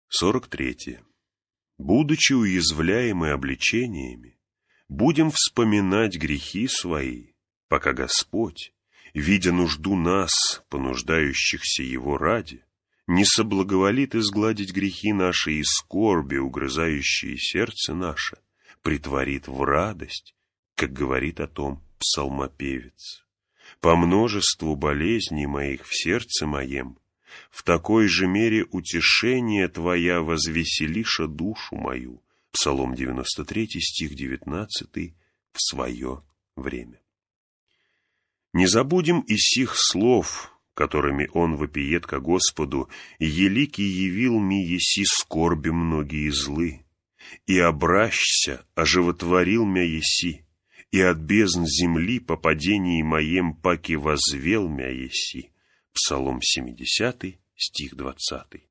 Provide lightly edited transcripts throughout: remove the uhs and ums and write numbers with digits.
43. Будучи уязвляемы обличениями, будем вспоминать грехи свои, пока Господь, видя нужду нас, понуждающихся Его ради, не соблаговолит изгладить грехи наши и скорби, угрызающие сердце наше, притворит в радость, как говорит о том псалмопевец. По множеству болезней моих в сердце моем, в такой же мере утешение Твоя возвеселиша душу мою. Псалом 93, стих 19, в свое время. Не забудем и сих слов, которыми он вопиет ко Господу: «Еликий явил ми еси скорби многие злы, и обращся, оживотворил мя еси, и от бездн земли по падении моем паки возвел мя еси». Псалом 70, стих 20.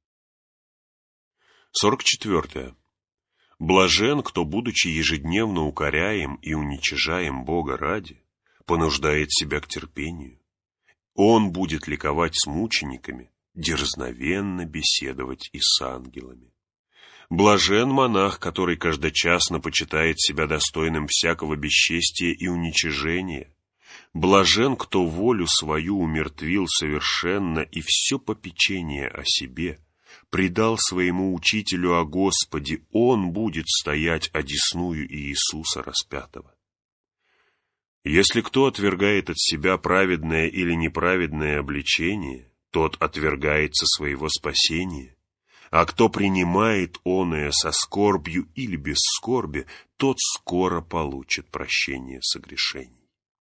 44. Блажен, кто, будучи ежедневно укоряем и уничижаем Бога ради, понуждает себя к терпению. Он будет ликовать с мучениками, дерзновенно беседовать и с ангелами. Блажен монах, который каждочасно почитает себя достойным всякого бесчестия и уничижения. Блажен, кто волю свою умертвил совершенно и все попечение о себе предал своему учителю о Господе, он будет стоять одесную Иисуса распятого. Если кто отвергает от себя праведное или неправедное обличение, тот отвергается своего спасения, а кто принимает оное со скорбью или без скорби, тот скоро получит прощение согрешений.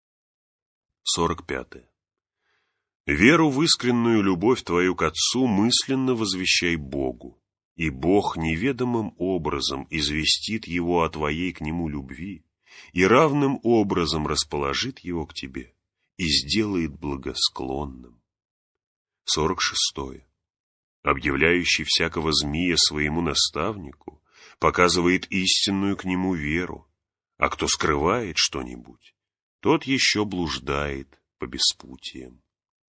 45. Веру в искреннюю любовь твою к Отцу мысленно возвещай Богу, и Бог неведомым образом известит его о твоей к Нему любви и равным образом расположит его к тебе и сделает благосклонным. 46. Объявляющий всякого змея своему наставнику показывает истинную к нему веру, а кто скрывает что-нибудь, тот еще блуждает по беспутиям.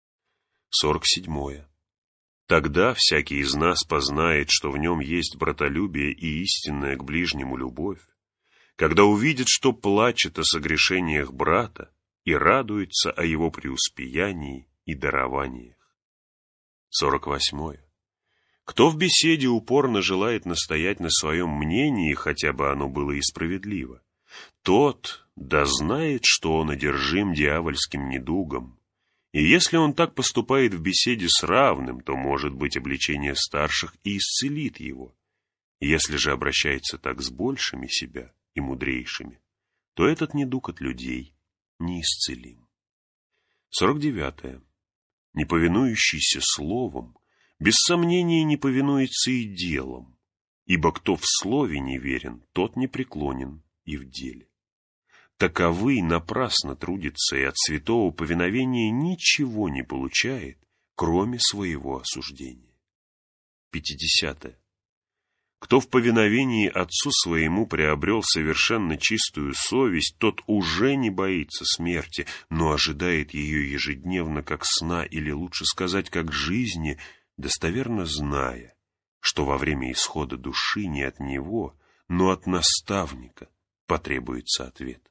47. Тогда всякий из нас познает, что в нем есть братолюбие и истинная к ближнему любовь, когда увидит, что плачет о согрешениях брата и радуется о его преуспеянии и дарованиях. 48. Кто в беседе упорно желает настоять на своем мнении, хотя бы оно было и справедливо, тот да знает, что он одержим дьявольским недугом, и если он так поступает в беседе с равным, то, может быть, обличение старших и исцелит его. Если же обращается так с большими себя и мудрейшими, то этот недуг от людей неисцелим. 49. Неповинующийся словом, без сомнения не повинуется и делом, ибо кто в слове неверен, тот непреклонен и в деле. Таковый напрасно трудится и от святого повиновения ничего не получает, кроме своего осуждения. 50. Кто в повиновении Отцу своему приобрел совершенно чистую совесть, тот уже не боится смерти, но ожидает ее ежедневно как сна, или лучше сказать, как жизни, достоверно зная, что во время исхода души не от него, но от наставника потребуется ответ.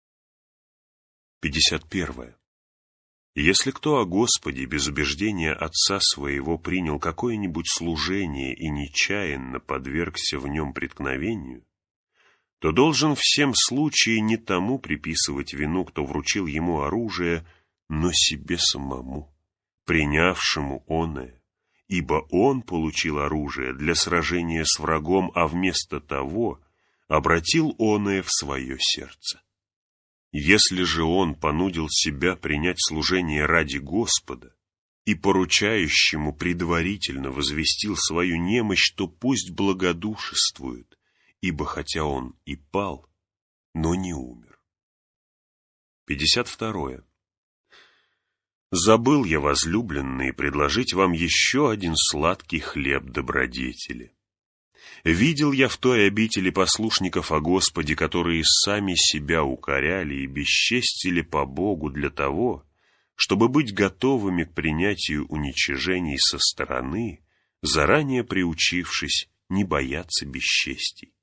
51. Если кто о Господе без убеждения Отца своего принял какое-нибудь служение и нечаянно подвергся в нем преткновению, то должен в всем случае не тому приписывать вину, кто вручил ему оружие, но себе самому, принявшему оное, ибо он получил оружие для сражения с врагом, а вместо того обратил оное в свое сердце. Если же он понудил себя принять служение ради Господа и поручающему предварительно возвестил свою немощь, то пусть благодушествует, ибо хотя он и пал, но не умер. 52. Забыл я, возлюбленные, предложить вам еще один сладкий хлеб добродетели. Видел я в той обители послушников о Господе, которые сами себя укоряли и бесчестили по Богу для того, чтобы быть готовыми к принятию уничижений со стороны, заранее приучившись не бояться бесчестий.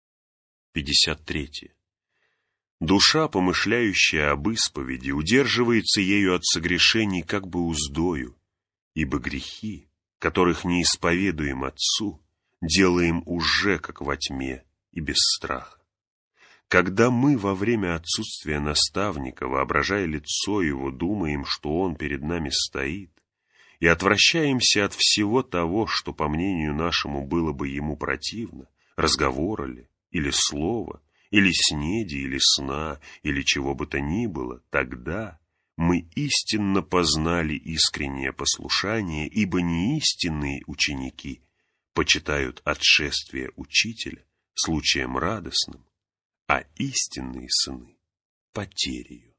53. Душа, помышляющая об исповеди, удерживается ею от согрешений как бы уздою, ибо грехи, которых не исповедуем Отцу, делаем уже как во тьме и без страха. Когда мы во время отсутствия наставника, воображая лицо его, думаем, что он перед нами стоит, и отвращаемся от всего того, что, по мнению нашему, было бы ему противно, разговора ли, или слова, или снеди, или сна, или чего бы то ни было, тогда мы истинно познали искреннее послушание, ибо неистинные ученики почитают отшествие учителя случаем радостным, а истинные сыны — потерею.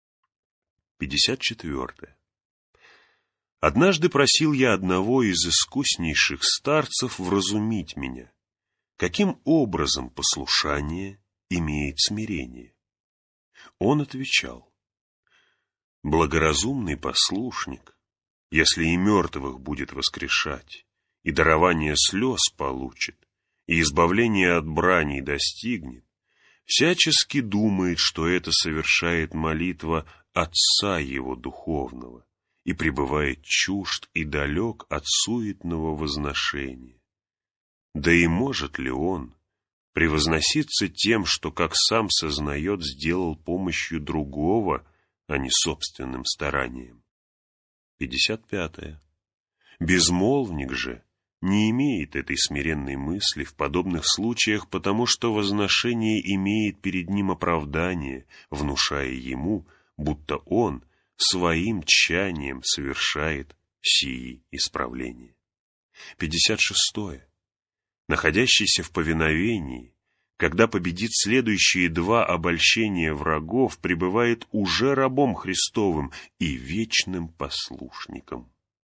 54. Однажды просил я одного из искуснейших старцев вразумить меня, каким образом послушание имеет смирение. Он отвечал: благоразумный послушник, если и мертвых будет воскрешать, и дарование слез получит, и избавление от брани достигнет, всячески думает, что это совершает молитва Отца его духовного и пребывает чужд и далек от суетного возношения. Да и может ли он превозноситься тем, что, как сам сознает, сделал помощью другого, а не собственным старанием? 55. Безмолвник же не имеет этой смиренной мысли в подобных случаях, потому что возношение имеет перед ним оправдание, внушая ему, будто он своим тщанием совершает сии исправления. 56. Находящийся в повиновении, когда победит следующие два обольщения врагов, пребывает уже рабом Христовым и вечным послушником.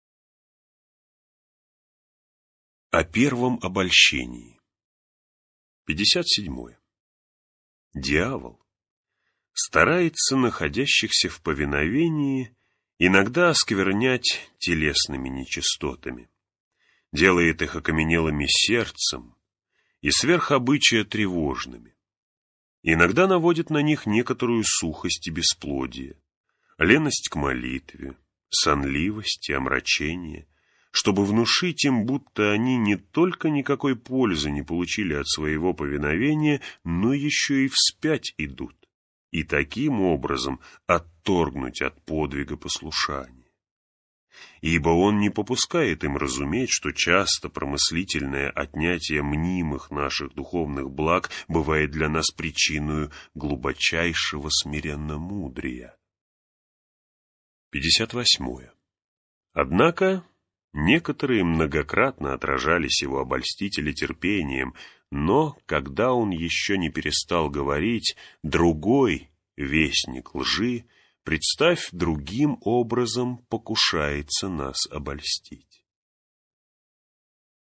О первом обольщении. 57. Дьявол старается находящихся в повиновении иногда осквернять телесными нечистотами, делает их окаменелыми сердцем и сверх обычая тревожными. Иногда наводит на них некоторую сухость и бесплодие, леность к молитве, сонливость и омрачение, чтобы внушить им, будто они не только никакой пользы не получили от своего повиновения, но еще и вспять идут, и таким образом отторгнуть от подвига послушания. Ибо он не попускает им разуметь, что часто промыслительное отнятие мнимых наших духовных благ бывает для нас причиною глубочайшего смиренномудрия. 58. Однако некоторые многократно отражались его обольстители терпением, но, когда он еще не перестал говорить, другой вестник лжи, представь, другим образом покушается нас обольстить.